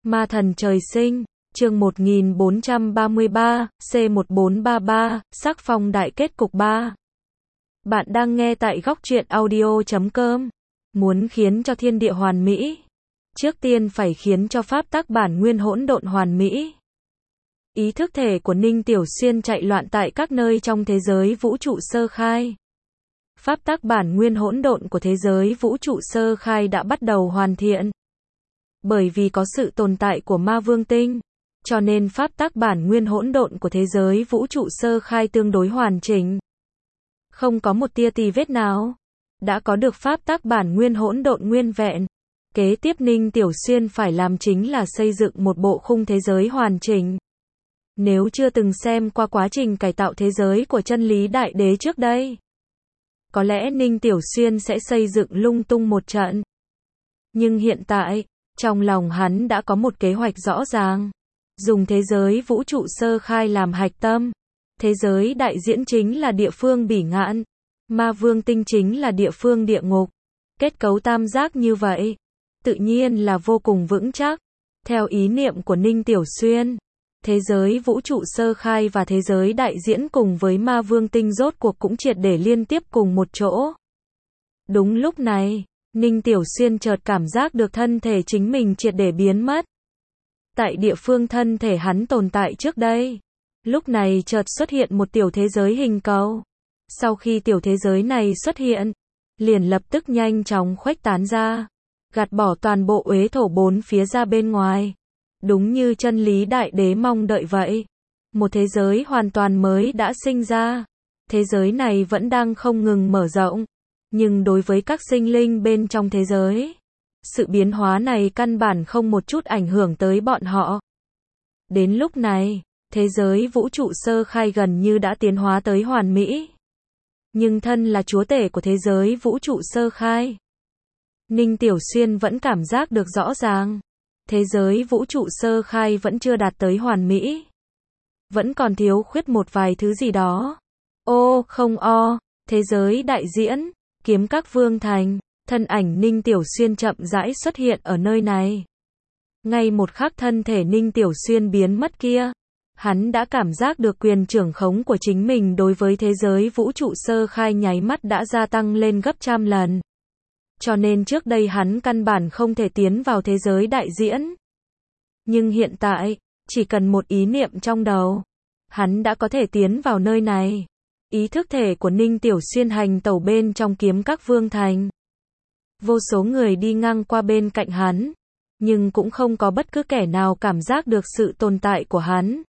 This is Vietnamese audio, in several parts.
Ma thần trời sinh, chương 1433, C1433, sắc phong đại kết cục 3. Bạn đang nghe tại góc truyện audio.com. Muốn khiến cho thiên địa hoàn mỹ, trước tiên phải khiến cho pháp tắc bản nguyên hỗn độn hoàn mỹ. Ý thức thể của Ninh Tiểu Xuyên chạy loạn tại các nơi trong thế giới vũ trụ sơ khai. Pháp tắc bản nguyên hỗn độn của thế giới vũ trụ sơ khai đã bắt đầu hoàn thiện. Bởi vì có sự tồn tại của ma vương tinh, cho nên pháp tắc bản nguyên hỗn độn của thế giới vũ trụ sơ khai tương đối hoàn chỉnh. Không có một tia tì vết nào. Đã có được pháp tắc bản nguyên hỗn độn nguyên vẹn. Kế tiếp Ninh Tiểu Xuyên phải làm chính là xây dựng một bộ khung thế giới hoàn chỉnh. Nếu chưa từng xem qua quá trình cải tạo thế giới của chân lý đại đế trước đây, có lẽ Ninh Tiểu Xuyên sẽ xây dựng lung tung một trận. Nhưng hiện tại, trong lòng hắn đã có một kế hoạch rõ ràng. Dùng thế giới vũ trụ sơ khai làm hạch tâm. Thế giới đại diễn chính là địa phương bỉ ngạn. Ma vương tinh chính là địa phương địa ngục. Kết cấu tam giác như vậy, tự nhiên là vô cùng vững chắc. Theo ý niệm của Ninh Tiểu Xuyên, thế giới vũ trụ sơ khai và thế giới đại diễn cùng với ma vương tinh rốt cuộc cũng triệt để liên tiếp cùng một chỗ. Đúng lúc này, Ninh Tiểu Xuyên chợt cảm giác được thân thể chính mình triệt để biến mất. Tại địa phương thân thể hắn tồn tại trước đây, lúc này chợt xuất hiện một tiểu thế giới hình cầu. Sau khi tiểu thế giới này xuất hiện, liền lập tức nhanh chóng khuếch tán ra, gạt bỏ toàn bộ uế thổ bốn phía ra bên ngoài. Đúng như chân lý đại đế mong đợi vậy. Một thế giới hoàn toàn mới đã sinh ra. Thế giới này vẫn đang không ngừng mở rộng. Nhưng đối với các sinh linh bên trong thế giới, sự biến hóa này căn bản không một chút ảnh hưởng tới bọn họ. Đến lúc này, thế giới vũ trụ sơ khai gần như đã tiến hóa tới hoàn mỹ. Nhưng thân là chúa tể của thế giới vũ trụ sơ khai, Ninh Tiểu Xuyên vẫn cảm giác được rõ ràng. Thế giới vũ trụ sơ khai vẫn chưa đạt tới hoàn mỹ. Vẫn còn thiếu khuyết một vài thứ gì đó. Ô, không o, thế giới đại diễn, kiếm các vương thành, thân ảnh Ninh Tiểu Xuyên chậm rãi xuất hiện ở nơi này. Ngay một khắc thân thể Ninh Tiểu Xuyên biến mất kia, hắn đã cảm giác được quyền trưởng khống của chính mình đối với thế giới vũ trụ sơ khai nháy mắt đã gia tăng lên gấp trăm lần. Cho nên trước đây hắn căn bản không thể tiến vào thế giới đại diễn. Nhưng hiện tại, chỉ cần một ý niệm trong đầu, hắn đã có thể tiến vào nơi này. Ý thức thể của Ninh Tiểu Xuyên hành tẩu bên trong kiếm các vương thành. Vô số người đi ngang qua bên cạnh hắn, nhưng cũng không có bất cứ kẻ nào cảm giác được sự tồn tại của hắn.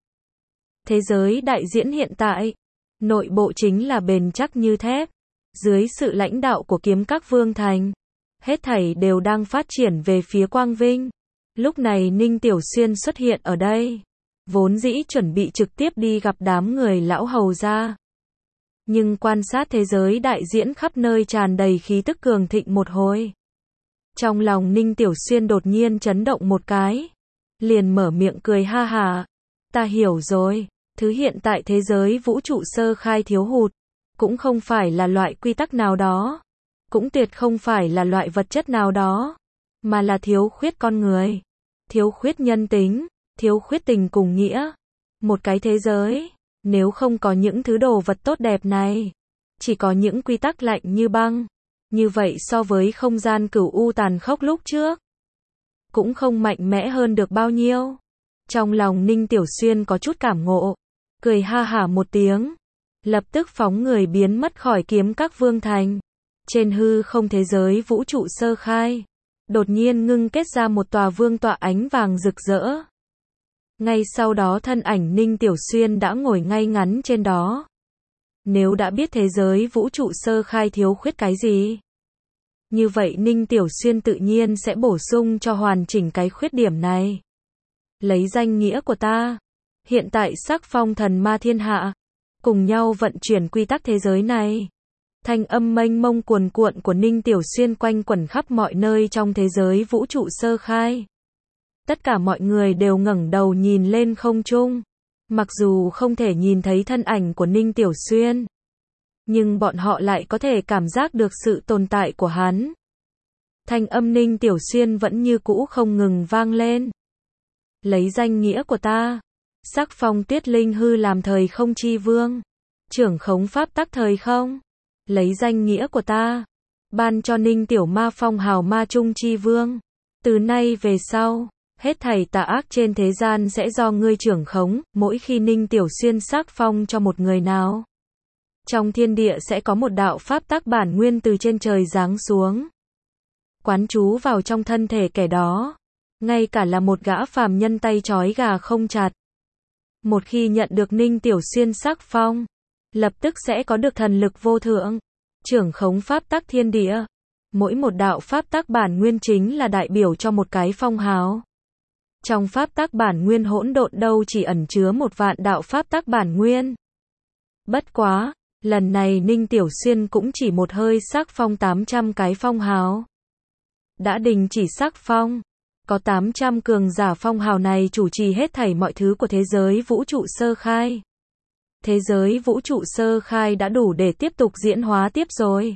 Thế giới đại diễn hiện tại, nội bộ chính là bền chắc như thép. Dưới sự lãnh đạo của kiếm các vương thành, hết thảy đều đang phát triển về phía quang vinh. Lúc này Ninh Tiểu Xuyên xuất hiện ở đây, vốn dĩ chuẩn bị trực tiếp đi gặp đám người lão hầu gia. Nhưng quan sát thế giới đại diễn khắp nơi tràn đầy khí tức cường thịnh một hồi. Trong lòng Ninh Tiểu Xuyên đột nhiên chấn động một cái. Liền mở miệng cười ha hà. Ta hiểu rồi, thứ hiện tại thế giới vũ trụ sơ khai thiếu hụt, cũng không phải là loại quy tắc nào đó. Cũng tuyệt không phải là loại vật chất nào đó. Mà là thiếu khuyết con người. Thiếu khuyết nhân tính, thiếu khuyết tình cùng nghĩa. Một cái thế giới, nếu không có những thứ đồ vật tốt đẹp này, chỉ có những quy tắc lạnh như băng, như vậy so với không gian cửu u tàn khốc lúc trước, cũng không mạnh mẽ hơn được bao nhiêu. Trong lòng Ninh Tiểu Xuyên có chút cảm ngộ, cười ha hả một tiếng, lập tức phóng người biến mất khỏi kiếm các vương thành. Trên hư không thế giới vũ trụ sơ khai, đột nhiên ngưng kết ra một tòa vương tọa ánh vàng rực rỡ. Ngay sau đó thân ảnh Ninh Tiểu Xuyên đã ngồi ngay ngắn trên đó. Nếu đã biết thế giới vũ trụ sơ khai thiếu khuyết cái gì, như vậy Ninh Tiểu Xuyên tự nhiên sẽ bổ sung cho hoàn chỉnh cái khuyết điểm này. Lấy danh nghĩa của ta, hiện tại sắc phong thần ma thiên hạ, cùng nhau vận chuyển quy tắc thế giới này. Thanh âm mênh mông cuồn cuộn của Ninh Tiểu Xuyên quanh quẩn khắp mọi nơi trong thế giới vũ trụ sơ khai. Tất cả mọi người đều ngẩng đầu nhìn lên không trung. Mặc dù không thể nhìn thấy thân ảnh của Ninh Tiểu Xuyên, nhưng bọn họ lại có thể cảm giác được sự tồn tại của hắn. Thanh âm Ninh Tiểu Xuyên vẫn như cũ không ngừng vang lên. lấy danh nghĩa của ta, sắc phong Tuyết Linh hư làm thời không chi vương, trưởng khống pháp tắc thời không, lấy danh nghĩa của ta, ban cho Ninh Tiểu Ma phong hào ma trung chi vương. Từ nay về sau, hết thảy tà ác trên thế gian sẽ do ngươi trưởng khống, mỗi khi Ninh Tiểu Xuyên sắc phong cho một người nào, trong thiên địa sẽ có một đạo pháp tắc bản nguyên từ trên trời giáng xuống, quán trú vào trong thân thể kẻ đó, ngay cả là một gã phàm nhân tay trói gà không chặt. Một khi nhận được Ninh Tiểu Xuyên sắc phong, lập tức sẽ có được thần lực vô thượng, trưởng khống pháp tắc thiên địa. Mỗi một đạo pháp tắc bản nguyên chính là đại biểu cho một cái phong hào. Trong pháp tắc bản nguyên hỗn độn đâu chỉ ẩn chứa 1.000.000 đạo pháp tắc bản nguyên. Bất quá, lần này Ninh Tiểu Xuyên cũng chỉ một hơi sắc phong 800 cái phong hào. Đã đình chỉ sắc phong, có 800 cường giả phong hào này chủ trì hết thảy mọi thứ của thế giới vũ trụ sơ khai. Thế giới vũ trụ sơ khai đã đủ để tiếp tục diễn hóa tiếp rồi.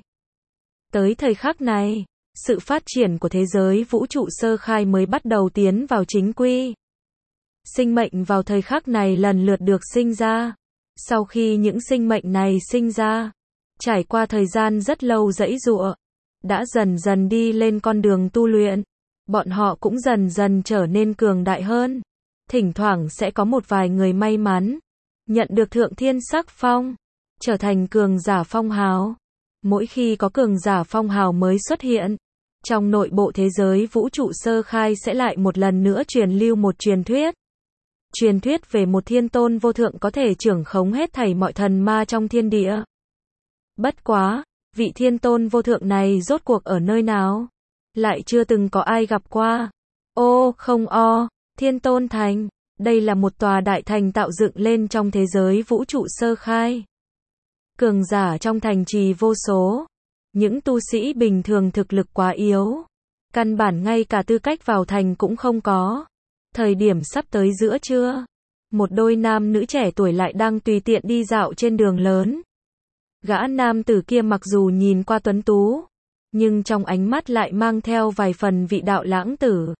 Tới thời khắc này, sự phát triển của thế giới vũ trụ sơ khai mới bắt đầu tiến vào chính quy. Sinh mệnh vào thời khắc này lần lượt được sinh ra. Sau khi những sinh mệnh này sinh ra, trải qua thời gian rất lâu giãy giụa, đã dần dần đi lên con đường tu luyện. Bọn họ cũng dần dần trở nên cường đại hơn. Thỉnh thoảng sẽ có một vài người may mắn nhận được thượng thiên sắc phong, trở thành cường giả phong hào. Mỗi khi có cường giả phong hào mới xuất hiện, trong nội bộ thế giới vũ trụ sơ khai sẽ lại một lần nữa truyền lưu một truyền thuyết. Truyền thuyết về một thiên tôn vô thượng có thể trưởng khống hết thảy mọi thần ma trong thiên địa. Bất quá, vị thiên tôn vô thượng này rốt cuộc ở nơi nào? Lại chưa từng có ai gặp qua. Ô, không o, Thiên Tôn Thành. Đây là một tòa đại thành tạo dựng lên trong thế giới vũ trụ sơ khai. Cường giả trong thành trì vô số. Những tu sĩ bình thường thực lực quá yếu. Căn bản ngay cả tư cách vào thành cũng không có. Thời điểm sắp tới giữa trưa, một đôi nam nữ trẻ tuổi lại đang tùy tiện đi dạo trên đường lớn. Gã nam tử kia mặc dù nhìn qua tuấn tú, nhưng trong ánh mắt lại mang theo vài phần vị đạo lãng tử.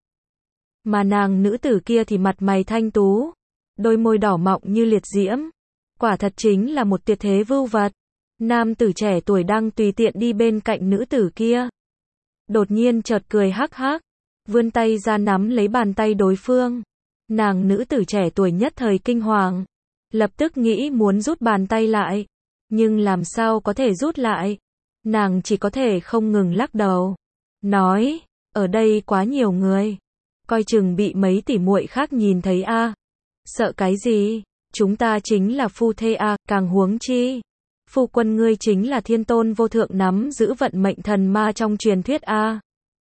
Mà nàng nữ tử kia thì mặt mày thanh tú, đôi môi đỏ mọng như liệt diễm. Quả thật chính là một tuyệt thế vưu vật. Nam tử trẻ tuổi đang tùy tiện đi bên cạnh nữ tử kia. Đột nhiên chợt cười hắc hắc, vươn tay ra nắm lấy bàn tay đối phương. Nàng nữ tử trẻ tuổi nhất thời kinh hoàng, lập tức nghĩ muốn rút bàn tay lại. Nhưng làm sao có thể rút lại? Nàng chỉ có thể không ngừng lắc đầu. Nói, ở đây quá nhiều người. Coi chừng bị mấy tỷ muội khác nhìn thấy a. Sợ cái gì? Chúng ta chính là phu thê a, càng huống chi. Phu quân ngươi chính là thiên tôn vô thượng nắm giữ vận mệnh thần ma trong truyền thuyết a.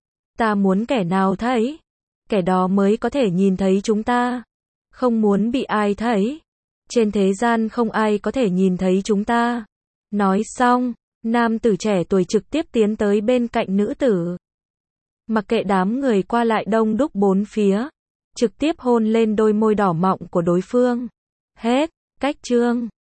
Ta muốn kẻ nào thấy? Kẻ đó mới có thể nhìn thấy chúng ta. Không muốn bị ai thấy. Trên thế gian không ai có thể nhìn thấy chúng ta. Nói xong, nam tử trẻ tuổi trực tiếp tiến tới bên cạnh nữ tử. Mặc kệ đám người qua lại đông đúc bốn phía, trực tiếp hôn lên đôi môi đỏ mọng của đối phương. Hết, cách chương.